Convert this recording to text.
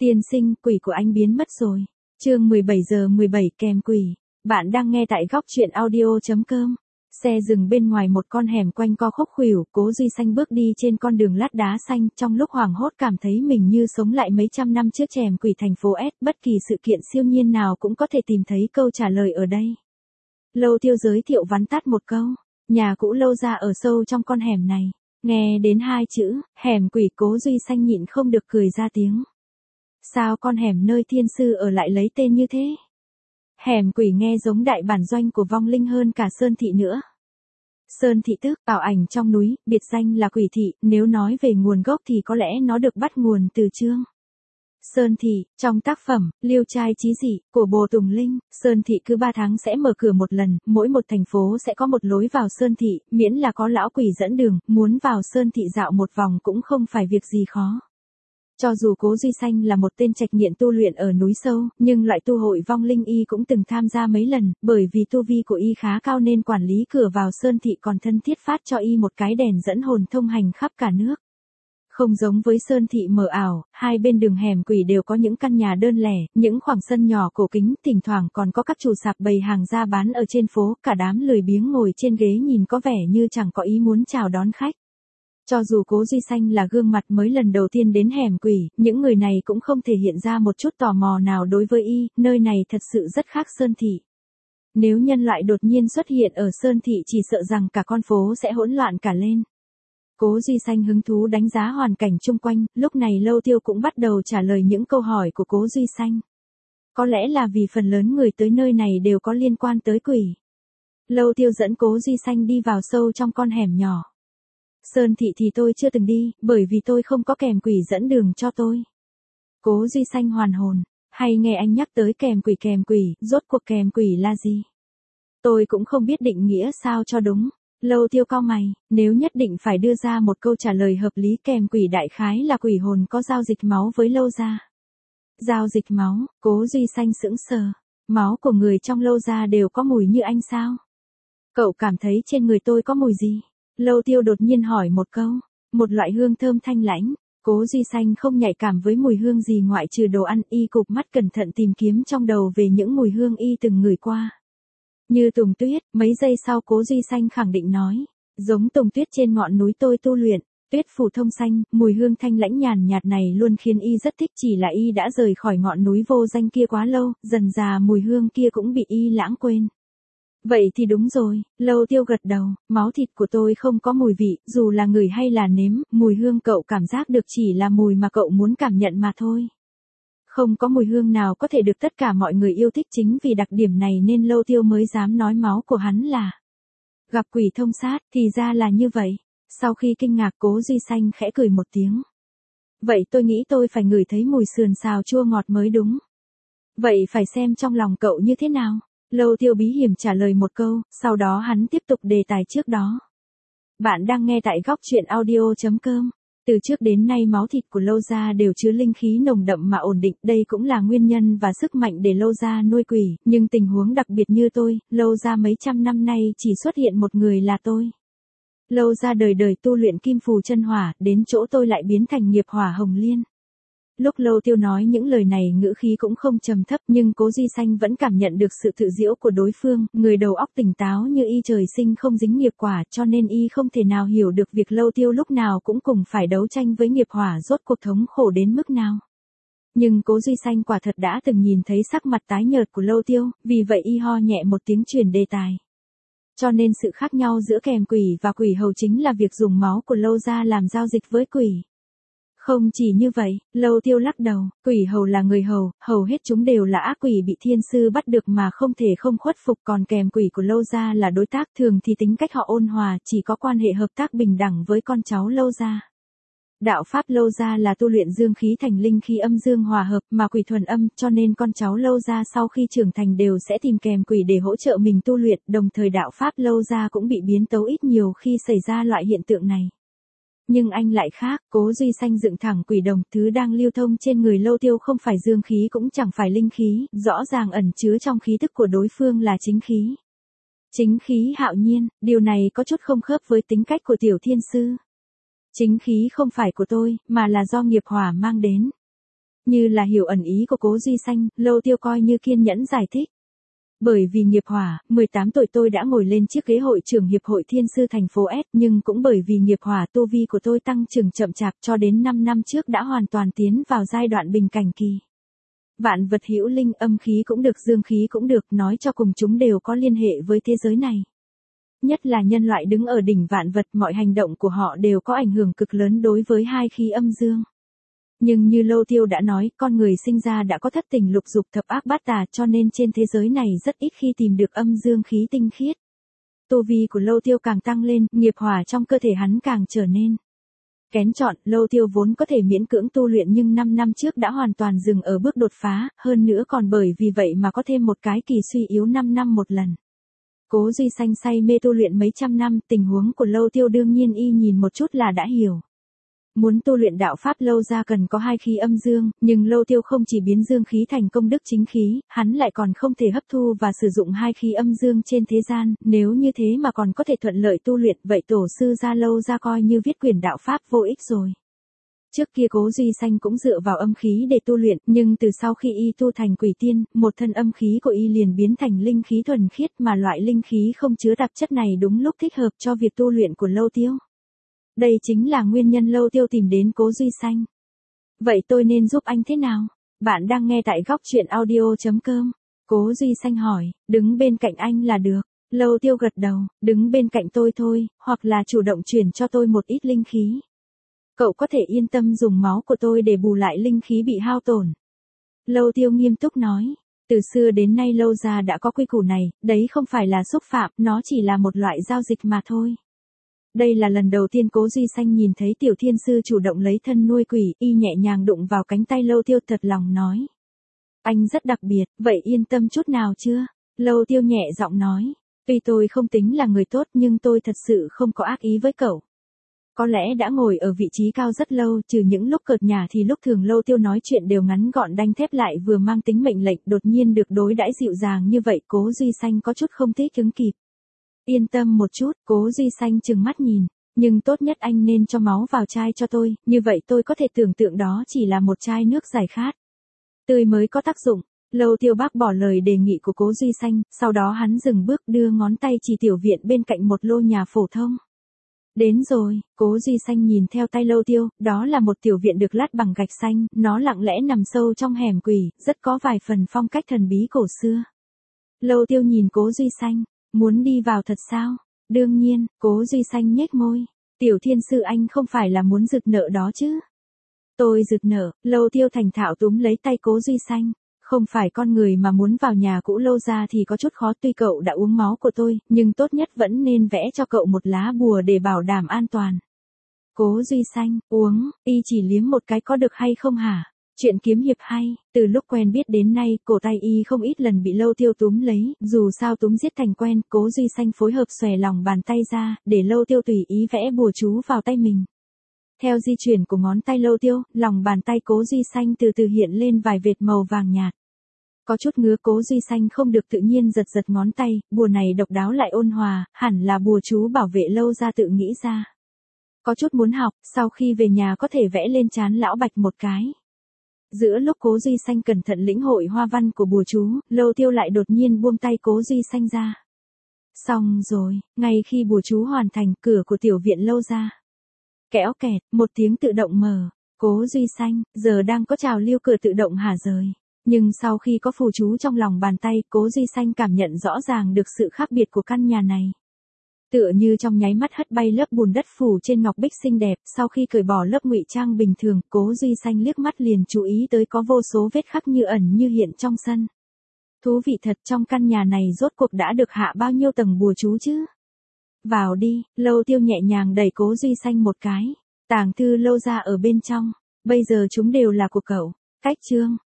Tiên sinh, quỷ của anh biến mất rồi. Chương 17:17 kèm quỷ. Bạn đang nghe tại góc truyện audio.com. Xe dừng bên ngoài một con hẻm quanh co khúc khuỷu, Cố Duy Xanh bước đi trên con đường lát đá xanh, trong lúc hoảng hốt cảm thấy mình như sống lại mấy trăm năm trước chèm quỷ thành phố S, bất kỳ sự kiện siêu nhiên nào cũng có thể tìm thấy câu trả lời ở đây. Lâu Tiêu giới thiệu vắn tắt một câu, nhà cũ Lâu gia ở sâu trong con hẻm này. Nghe đến hai chữ, hẻm quỷ, Cố Duy Xanh nhịn không được cười ra tiếng. Sao con hẻm nơi thiên sư ở lại lấy tên như thế? Hẻm quỷ nghe giống đại bản doanh của vong linh hơn cả Sơn Thị nữa. Sơn Thị tức ảo ảnh trong núi, biệt danh là Quỷ Thị, nếu nói về nguồn gốc thì có lẽ nó được bắt nguồn từ chương Sơn Thị. Trong tác phẩm Liêu trai chí dị của Bồ Tùng Linh, Sơn Thị cứ 3 tháng sẽ mở cửa một lần, mỗi một thành phố sẽ có một lối vào Sơn Thị, miễn là có lão quỷ dẫn đường, muốn vào Sơn Thị dạo một vòng cũng không phải việc gì khó. Cho dù Cố Duy Xanh là một tên trạch nghiện tu luyện ở núi sâu, nhưng loại tu hội vong linh y cũng từng tham gia mấy lần, bởi vì tu vi của y khá cao nên quản lý cửa vào Sơn Thị còn thân thiết phát cho y một cái đèn dẫn hồn thông hành khắp cả nước. Không giống với Sơn Thị mờ ảo, hai bên đường hẻm quỷ đều có những căn nhà đơn lẻ, những khoảng sân nhỏ cổ kính, thỉnh thoảng còn có các chủ sạp bày hàng ra bán ở trên phố, cả đám lười biếng ngồi trên ghế nhìn có vẻ như chẳng có ý muốn chào đón khách. Cho dù Cố Duy Xanh là gương mặt mới lần đầu tiên đến hẻm quỷ, những người này cũng không thể hiện ra một chút tò mò nào đối với y, nơi này thật sự rất khác Sơn Thị. Nếu nhân loại đột nhiên xuất hiện ở Sơn Thị chỉ sợ rằng cả con phố sẽ hỗn loạn cả lên. Cố Duy Xanh hứng thú đánh giá hoàn cảnh chung quanh, lúc này Lâu Tiêu cũng bắt đầu trả lời những câu hỏi của Cố Duy Xanh. Có lẽ là vì phần lớn người tới nơi này đều có liên quan tới quỷ. Lâu Tiêu dẫn Cố Duy Xanh đi vào sâu trong con hẻm nhỏ. Sơn Thị thì tôi chưa từng đi, bởi vì tôi không có kèm quỷ dẫn đường cho tôi. Cố Duy Xanh hoàn hồn, hay nghe anh nhắc tới kèm quỷ, rốt cuộc kèm quỷ là gì? Tôi cũng không biết định nghĩa sao cho đúng. Lâu Tiêu cau mày, nếu nhất định phải đưa ra một câu trả lời hợp lý, kèm quỷ đại khái là quỷ hồn có giao dịch máu với Lâu gia. Giao dịch máu? Cố Duy Xanh sững sờ. Máu của người trong Lâu gia đều có mùi như anh sao? Cậu cảm thấy trên người tôi có mùi gì? Lâu Tiêu đột nhiên hỏi một câu. Một loại hương thơm thanh lãnh. Cố Duy Xanh không nhạy cảm với mùi hương gì ngoại trừ đồ ăn, y cụp mắt cẩn thận tìm kiếm trong đầu về những mùi hương y từng ngửi qua. Như tùng tuyết, mấy giây sau Cố Duy Xanh khẳng định nói. Giống tùng tuyết trên ngọn núi tôi tu luyện, tuyết phủ thông xanh, mùi hương thanh lãnh nhàn nhạt này luôn khiến y rất thích, chỉ là y đã rời khỏi ngọn núi vô danh kia quá lâu, dần dà mùi hương kia cũng bị y lãng quên. Vậy thì đúng rồi, Lâu Tiêu gật đầu, máu thịt của tôi không có mùi vị, dù là ngửi hay là nếm, mùi hương cậu cảm giác được chỉ là mùi mà cậu muốn cảm nhận mà thôi. Không có mùi hương nào có thể được tất cả mọi người yêu thích, chính vì đặc điểm này nên Lâu Tiêu mới dám nói máu của hắn là gặp quỷ thông sát, thì ra là như vậy. Sau khi kinh ngạc, Cố Duy Xanh khẽ cười một tiếng. Vậy tôi nghĩ tôi phải ngửi thấy mùi sườn xào chua ngọt mới đúng. Vậy phải xem trong lòng cậu như thế nào. Lâu Tiêu bí hiểm trả lời một câu, sau đó hắn tiếp tục đề tài trước đó. Bạn đang nghe tại góc truyện audio.com. Từ trước đến nay máu thịt của Lâu gia đều chứa linh khí nồng đậm mà ổn định, đây cũng là nguyên nhân và sức mạnh để Lâu gia nuôi quỷ, nhưng tình huống đặc biệt như tôi, Lâu gia mấy trăm năm nay chỉ xuất hiện một người là tôi. Lâu gia đời đời tu luyện kim phù chân hỏa, đến chỗ tôi lại biến thành nghiệp hỏa hồng liên. Lúc Lâu Tiêu nói những lời này ngữ khí cũng không trầm thấp, nhưng Cố Duy Xanh vẫn cảm nhận được sự tự diễu của đối phương, người đầu óc tỉnh táo như y trời sinh không dính nghiệp quả, cho nên y không thể nào hiểu được việc Lâu Tiêu lúc nào cũng cùng phải đấu tranh với nghiệp hỏa rốt cuộc thống khổ đến mức nào. Nhưng Cố Duy Xanh quả thật đã từng nhìn thấy sắc mặt tái nhợt của Lâu Tiêu, vì vậy y ho nhẹ một tiếng chuyển đề tài. Cho nên sự khác nhau giữa kèm quỷ và quỷ hầu chính là việc dùng máu của Lâu gia làm giao dịch với quỷ. Không chỉ như vậy, Lâu Tiêu lắc đầu, quỷ hầu là người hầu, hầu hết chúng đều là ác quỷ bị thiên sư bắt được mà không thể không khuất phục, còn kèm quỷ của Lâu gia là đối tác, thường thì tính cách họ ôn hòa, chỉ có quan hệ hợp tác bình đẳng với con cháu Lâu gia. Đạo pháp Lâu gia là tu luyện dương khí thành linh khí âm dương hòa hợp, mà quỷ thuần âm, cho nên con cháu Lâu gia sau khi trưởng thành đều sẽ tìm kèm quỷ để hỗ trợ mình tu luyện, đồng thời đạo pháp Lâu gia cũng bị biến tấu ít nhiều khi xảy ra loại hiện tượng này. Nhưng anh lại khác, Cố Duy Xanh dựng thẳng quỷ đồng, thứ đang lưu thông trên người Lâu Tiêu không phải dương khí cũng chẳng phải linh khí, rõ ràng ẩn chứa trong khí tức của đối phương là chính khí. Chính khí hạo nhiên, điều này có chút không khớp với tính cách của tiểu thiên sư. Chính khí không phải của tôi, mà là do nghiệp hỏa mang đến. Như là hiểu ẩn ý của Cố Duy Xanh, Lâu Tiêu coi như kiên nhẫn giải thích. Bởi vì nghiệp hỏa, 18 tuổi tôi đã ngồi lên chiếc ghế hội trưởng hiệp hội thiên sư thành phố S, nhưng cũng bởi vì nghiệp hỏa tu vi của tôi tăng trưởng chậm chạp cho đến 5 năm trước đã hoàn toàn tiến vào giai đoạn bình cảnh kỳ. Vạn vật hữu linh, âm khí cũng được, dương khí cũng được, nói cho cùng chúng đều có liên hệ với thế giới này. Nhất là nhân loại đứng ở đỉnh vạn vật, mọi hành động của họ đều có ảnh hưởng cực lớn đối với hai khí âm dương. Nhưng như Lâu Tiêu đã nói, con người sinh ra đã có thất tình lục dục thập ác bát tà, cho nên trên thế giới này rất ít khi tìm được âm dương khí tinh khiết. Tu vi của Lâu Tiêu càng tăng lên, nghiệp hỏa trong cơ thể hắn càng trở nên kén chọn. Lâu Tiêu vốn có thể miễn cưỡng tu luyện nhưng 5 năm trước đã hoàn toàn dừng ở bước đột phá, hơn nữa còn bởi vì vậy mà có thêm một cái kỳ suy yếu 5 năm một lần. Cố Duy Xanh say mê tu luyện mấy trăm năm, tình huống của Lâu Tiêu đương nhiên y nhìn một chút là đã hiểu. Muốn tu luyện đạo pháp Lâu ra cần có hai khí âm dương, nhưng Lâu Tiêu không chỉ biến dương khí thành công đức chính khí, hắn lại còn không thể hấp thu và sử dụng hai khí âm dương trên thế gian, nếu như thế mà còn có thể thuận lợi tu luyện, vậy tổ sư gia Lâu ra coi như viết quyển đạo pháp vô ích rồi. Trước kia Cố Duy Xanh cũng dựa vào âm khí để tu luyện, nhưng từ sau khi y tu thành quỷ tiên, một thân âm khí của y liền biến thành linh khí thuần khiết, mà loại linh khí không chứa tạp chất này đúng lúc thích hợp cho việc tu luyện của Lâu Tiêu. Đây chính là nguyên nhân Lâu Tiêu tìm đến Cố Duy Xanh. Vậy tôi nên giúp anh thế nào? Bạn đang nghe tại góc truyện audio.com. Cố Duy Xanh hỏi, đứng bên cạnh anh là được. Lâu Tiêu gật đầu, đứng bên cạnh tôi thôi, hoặc là chủ động chuyển cho tôi một ít linh khí. Cậu có thể yên tâm dùng máu của tôi để bù lại linh khí bị hao tổn. Lâu Tiêu nghiêm túc nói, từ xưa đến nay Lâu gia đã có quy củ này, đấy không phải là xúc phạm, nó chỉ là một loại giao dịch mà thôi. Đây là lần đầu tiên Cố Duy Xanh nhìn thấy tiểu thiên sư chủ động lấy thân nuôi quỷ, y nhẹ nhàng đụng vào cánh tay Lâu Tiêu thật lòng nói. Anh rất đặc biệt, vậy yên tâm chút nào chưa? Lâu Tiêu nhẹ giọng nói, tuy tôi không tính là người tốt nhưng tôi thật sự không có ác ý với cậu. Có lẽ đã ngồi ở vị trí cao rất lâu, trừ những lúc cợt nhả thì lúc thường Lâu Tiêu nói chuyện đều ngắn gọn đanh thép lại vừa mang tính mệnh lệnh, đột nhiên được đối đãi dịu dàng như vậy Cố Duy Xanh có chút không thích ứng kịp. Yên tâm một chút, Cố Duy Xanh trừng mắt nhìn, nhưng tốt nhất anh nên cho máu vào chai cho tôi, như vậy tôi có thể tưởng tượng đó chỉ là một chai nước giải khát. Tươi mới có tác dụng. Lâu Tiêu bác bỏ lời đề nghị của Cố Duy Xanh, sau đó hắn dừng bước đưa ngón tay chỉ tiểu viện bên cạnh một lô nhà phổ thông. Đến rồi, Cố Duy Xanh nhìn theo tay Lâu Tiêu, đó là một tiểu viện được lát bằng gạch xanh, nó lặng lẽ nằm sâu trong hẻm quỷ, rất có vài phần phong cách thần bí cổ xưa. Lâu Tiêu nhìn Cố Duy Xanh, muốn đi vào thật sao? Đương nhiên, Cố Duy Xanh nhếch môi, tiểu thiên sư anh không phải là muốn rực nợ đó chứ? Tôi rực nợ, Lâu Tiêu thành thạo túm lấy tay Cố Duy Xanh. Không phải con người mà muốn vào nhà cũ Lâu ra thì có chút khó, tuy cậu đã uống máu của tôi, nhưng tốt nhất vẫn nên vẽ cho cậu một lá bùa để bảo đảm an toàn. Cố Duy Xanh, uống, y chỉ liếm một cái có được hay không hả? Chuyện kiếm hiệp hay, từ lúc quen biết đến nay, cổ tay y không ít lần bị Lâu Tiêu túm lấy, dù sao túm giết thành quen, Cố Duy Xanh phối hợp xòe lòng bàn tay ra, để Lâu Tiêu tùy ý vẽ bùa chú vào tay mình. Theo di chuyển của ngón tay Lâu Tiêu, lòng bàn tay Cố Duy Xanh từ từ hiện lên vài vệt màu vàng nhạt. Có chút ngứa, Cố Duy Xanh không được tự nhiên giật giật ngón tay, bùa này độc đáo lại ôn hòa, hẳn là bùa chú bảo vệ Lâu ra tự nghĩ ra. Có chút muốn học, sau khi về nhà có thể vẽ lên trán lão Bạch một cái. Giữa lúc Cố Duy Xanh cẩn thận lĩnh hội hoa văn của bùa chú, Lâu Tiêu lại đột nhiên buông tay Cố Duy Xanh ra. Xong rồi, ngay khi bùa chú hoàn thành, cửa của tiểu viện Lâu ra. Kéo kẹt, một tiếng tự động mở. Cố Duy Xanh, giờ đang có trào lưu cửa tự động hả rời. Nhưng sau khi có phù chú trong lòng bàn tay, Cố Duy Xanh cảm nhận rõ ràng được sự khác biệt của căn nhà này. Tựa như trong nháy mắt hất bay lớp bùn đất phủ trên ngọc bích xinh đẹp, sau khi cởi bỏ lớp ngụy trang bình thường, Cố Duy Xanh liếc mắt liền chú ý tới có vô số vết khắc như ẩn như hiện trong sân. Thú vị thật, trong căn nhà này rốt cuộc đã được hạ bao nhiêu tầng bùa chú chứ? Vào đi, Lâu Tiêu nhẹ nhàng đẩy Cố Duy Xanh một cái. Tàng thư Lâu ra ở bên trong, bây giờ chúng đều là của cậu. Cách chương